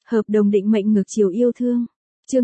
Hợp đồng định mệnh ngược chiều yêu thương. Chương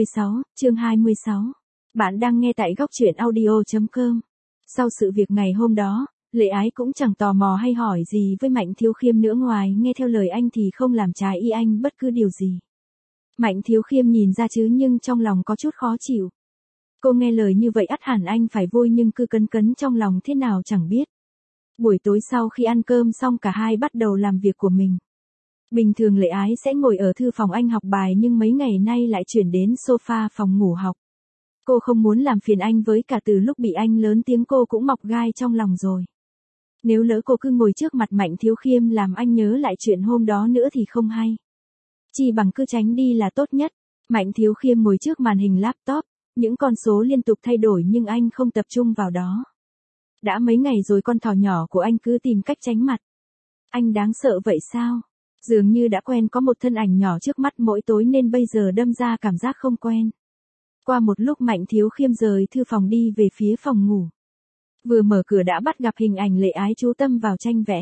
26. Bạn đang nghe tại góc truyện audio.com. Sau sự việc ngày hôm đó, Lệ Ái cũng chẳng tò mò hay hỏi gì với Mạnh Thiếu Khiêm nữa ngoài nghe theo lời anh thì không làm trái ý anh bất cứ điều gì. Mạnh Thiếu Khiêm nhìn ra chứ nhưng trong lòng có chút khó chịu. Cô nghe lời như vậy ắt hẳn anh phải vui nhưng cứ cấn cấn trong lòng thế nào chẳng biết. Buổi tối sau khi ăn cơm xong cả hai bắt đầu làm việc của mình. Bình thường Lệ Ái sẽ ngồi ở thư phòng anh học bài nhưng mấy ngày nay lại chuyển đến sofa phòng ngủ học. Cô không muốn làm phiền anh với cả từ lúc bị anh lớn tiếng cô cũng mọc gai trong lòng rồi. Nếu lỡ cô cứ ngồi trước mặt Mạnh Thiếu Khiêm làm anh nhớ lại chuyện hôm đó nữa thì không hay. Chỉ bằng cứ tránh đi là tốt nhất. Mạnh Thiếu Khiêm ngồi trước màn hình laptop, những con số liên tục thay đổi nhưng anh không tập trung vào đó. Đã mấy ngày rồi con thỏ nhỏ của anh cứ tìm cách tránh mặt. Anh đáng sợ vậy sao? Dường như đã quen có một thân ảnh nhỏ trước mắt mỗi tối nên bây giờ đâm ra cảm giác không quen. Qua một lúc Mạnh Thiếu Khiêm rời thư phòng đi về phía phòng ngủ. Vừa mở cửa đã bắt gặp hình ảnh Lệ Ái chú tâm vào tranh vẽ.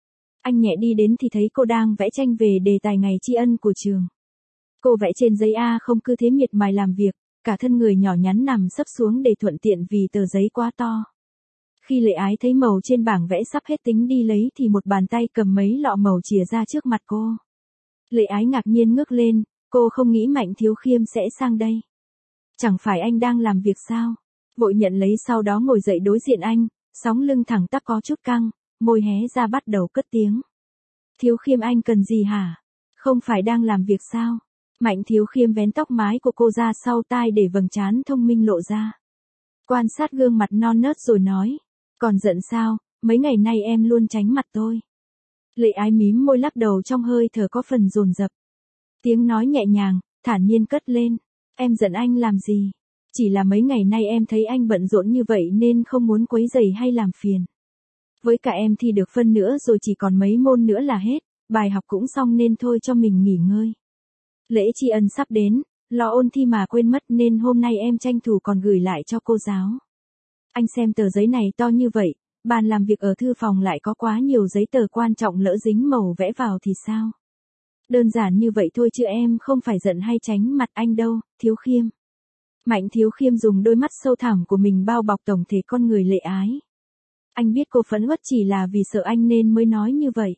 Anh nhẹ đi đến thì thấy cô đang vẽ tranh về đề tài ngày tri ân của trường. Cô vẽ trên giấy A không cứ thế miệt mài làm việc, cả thân người nhỏ nhắn nằm sấp xuống để thuận tiện vì tờ giấy quá to. Khi Lệ Ái thấy màu trên bảng vẽ sắp hết tính đi lấy thì một bàn tay cầm mấy lọ màu chìa ra trước mặt cô. Lệ Ái ngạc nhiên ngước lên, cô không nghĩ Mạnh Thiếu Khiêm sẽ sang đây. Chẳng phải anh đang làm việc sao? Vội nhận lấy sau đó ngồi dậy đối diện anh, sóng lưng thẳng tắp có chút căng, môi hé ra bắt đầu cất tiếng. Thiếu Khiêm anh cần gì hả? Không phải đang làm việc sao? Mạnh Thiếu Khiêm vén tóc mái của cô ra sau tai để vầng trán thông minh lộ ra. Quan sát gương mặt non nớt rồi nói. Còn giận sao, mấy ngày nay em luôn tránh mặt tôi. Lệ Ái mím môi lắc đầu trong hơi thở có phần dồn dập. Tiếng nói nhẹ nhàng, thản nhiên cất lên. Em giận anh làm gì? Chỉ là mấy ngày nay em thấy anh bận rộn như vậy nên không muốn quấy rầy hay làm phiền. Với cả em thi được phân nữa rồi chỉ còn mấy môn nữa là hết, bài học cũng xong nên thôi cho mình nghỉ ngơi. Lễ tri ân sắp đến, lo ôn thi mà quên mất nên hôm nay em tranh thủ còn gửi lại cho cô giáo. Anh xem tờ giấy này to như vậy, bàn làm việc ở thư phòng lại có quá nhiều giấy tờ quan trọng lỡ dính màu vẽ vào thì sao? Đơn giản như vậy thôi chứ em không phải giận hay tránh mặt anh đâu, Thiếu Khiêm. Mạnh Thiếu Khiêm dùng đôi mắt sâu thẳm của mình bao bọc tổng thể con người Lệ Ái. Anh biết cô phẫn uất chỉ là vì sợ anh nên mới nói như vậy.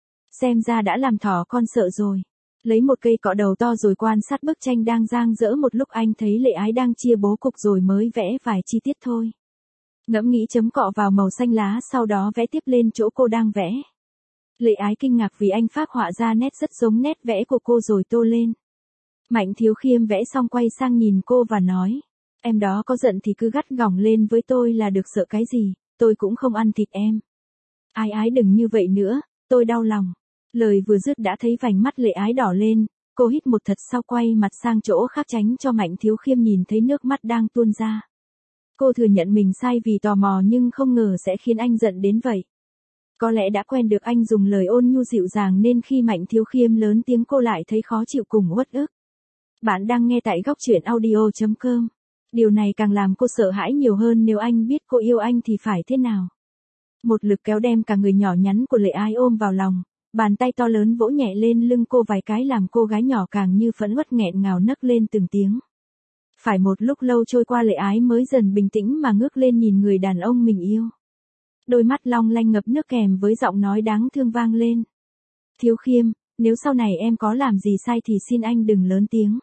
Xem ra đã làm thỏ con sợ rồi. Lấy một cây cọ đầu to rồi quan sát bức tranh đang dang dở một lúc anh thấy Lệ Ái đang chia bố cục rồi mới vẽ vài chi tiết thôi. Ngẫm nghĩ chấm cọ vào màu xanh lá sau đó vẽ tiếp lên chỗ cô đang vẽ. Lệ Ái kinh ngạc vì anh phác họa ra nét rất giống nét vẽ của cô rồi tô lên. Mạnh Thiếu Khiêm vẽ xong quay sang nhìn cô và nói. Em đó có giận thì cứ gắt gỏng lên với tôi là được sợ cái gì, tôi cũng không ăn thịt em. Ái đừng như vậy nữa, tôi đau lòng. Lời vừa dứt đã thấy vành mắt Lệ Ái đỏ lên, cô hít một thật sau quay mặt sang chỗ khác tránh cho Mạnh Thiếu Khiêm nhìn thấy nước mắt đang tuôn ra. Cô thừa nhận mình sai vì tò mò nhưng không ngờ sẽ khiến anh giận đến vậy. Có lẽ đã quen được anh dùng lời ôn nhu dịu dàng nên khi Mạnh Thiếu Khiêm lớn tiếng cô lại thấy khó chịu cùng uất ức. Bạn đang nghe tại góc truyện audio.com. Điều này càng làm cô sợ hãi nhiều hơn nếu anh biết cô yêu anh thì phải thế nào. Một lực kéo đem cả người nhỏ nhắn của Lệ Ái ôm vào lòng, bàn tay to lớn vỗ nhẹ lên lưng cô vài cái làm cô gái nhỏ càng như phẫn uất nghẹn ngào nấc lên từng tiếng. Phải một lúc lâu trôi qua Lệ Ái mới dần bình tĩnh mà ngước lên nhìn người đàn ông mình yêu. Đôi mắt long lanh ngập nước kèm với giọng nói đáng thương vang lên. Thiếu Khiêm, nếu sau này em có làm gì sai thì xin anh đừng lớn tiếng.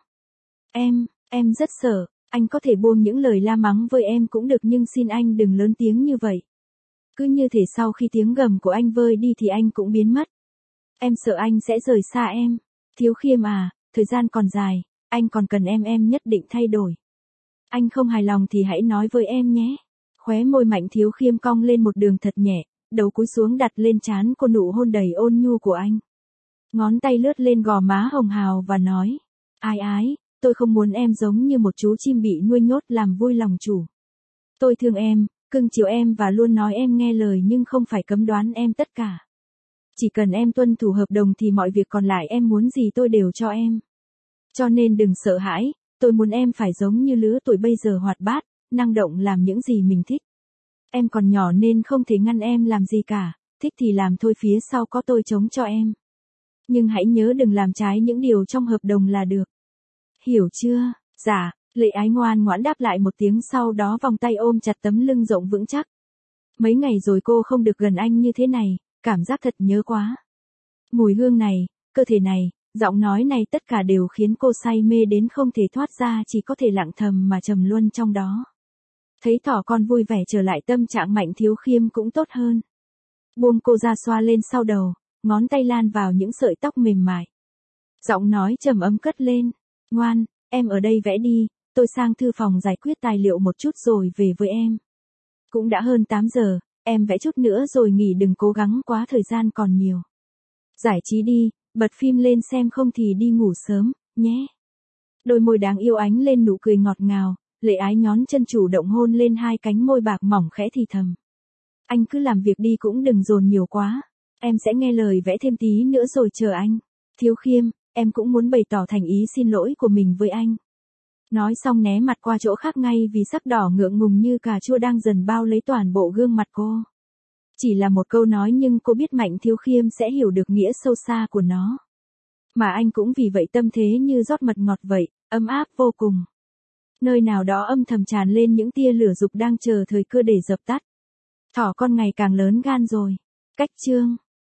Em rất sợ, anh có thể buông những lời la mắng với em cũng được nhưng xin anh đừng lớn tiếng như vậy. Cứ như thể sau khi tiếng gầm của anh vơi đi thì anh cũng biến mất. Em sợ anh sẽ rời xa em. Thiếu Khiêm à, thời gian còn dài, anh còn cần em nhất định thay đổi. Anh không hài lòng thì hãy nói với em nhé. Khóe môi Mạnh Thiếu Khiêm cong lên một đường thật nhẹ, đầu cúi xuống đặt lên trán cô nụ hôn đầy ôn nhu của anh. Ngón tay lướt lên gò má hồng hào và nói. Ái, tôi không muốn em giống như một chú chim bị nuôi nhốt làm vui lòng chủ. Tôi thương em, cưng chiều em và luôn nói em nghe lời nhưng không phải cấm đoán em tất cả. Chỉ cần em tuân thủ hợp đồng thì mọi việc còn lại em muốn gì tôi đều cho em. Cho nên đừng sợ hãi, tôi muốn em phải giống như lứa tuổi bây giờ hoạt bát, năng động làm những gì mình thích. Em còn nhỏ nên không thể ngăn em làm gì cả, thích thì làm thôi phía sau có tôi chống cho em. Nhưng hãy nhớ đừng làm trái những điều trong hợp đồng là được. Hiểu chưa? Dạ, Lệ Ái ngoan ngoãn đáp lại một tiếng, sau đó vòng tay ôm chặt tấm lưng rộng vững chắc. Mấy ngày rồi cô không được gần anh như thế này, cảm giác thật nhớ quá. Mùi hương này, cơ thể này, giọng nói này, tất cả đều khiến cô say mê đến không thể thoát ra, chỉ có thể lặng thầm mà trầm luân trong đó. Thấy thỏ con vui vẻ trở lại, tâm trạng Mạnh Thiếu Khiêm cũng tốt hơn. Buông cô ra, xoa lên sau đầu, ngón tay lan vào những sợi tóc mềm mại. Giọng nói trầm ấm cất lên, ngoan, em ở đây vẽ đi, tôi sang thư phòng giải quyết tài liệu một chút rồi về với em. Cũng đã hơn 8 giờ, em vẽ chút nữa rồi nghỉ, đừng cố gắng quá, thời gian còn nhiều. Giải trí đi, bật phim lên xem, không thì đi ngủ sớm, nhé. Đôi môi đáng yêu ánh lên nụ cười ngọt ngào, Lệ Ái nhón chân chủ động hôn lên hai cánh môi bạc mỏng, khẽ thì thầm. Anh cứ làm việc đi, cũng đừng dồn nhiều quá. Em sẽ nghe lời vẽ thêm tí nữa rồi chờ anh. Thiếu Khiêm, em cũng muốn bày tỏ thành ý xin lỗi của mình với anh. Nói xong né mặt qua chỗ khác ngay, vì sắc đỏ ngượng ngùng như cà chua đang dần bao lấy toàn bộ gương mặt cô. Chỉ là một câu nói nhưng cô biết Mạnh Thiếu Khiêm sẽ hiểu được nghĩa sâu xa của nó. Mà anh cũng vì vậy tâm thế như rót mật ngọt vậy, ấm áp vô cùng. Nơi nào đó âm thầm tràn lên những tia lửa dục đang chờ thời cơ để dập tắt. Thỏ con ngày càng lớn gan rồi. Cách chương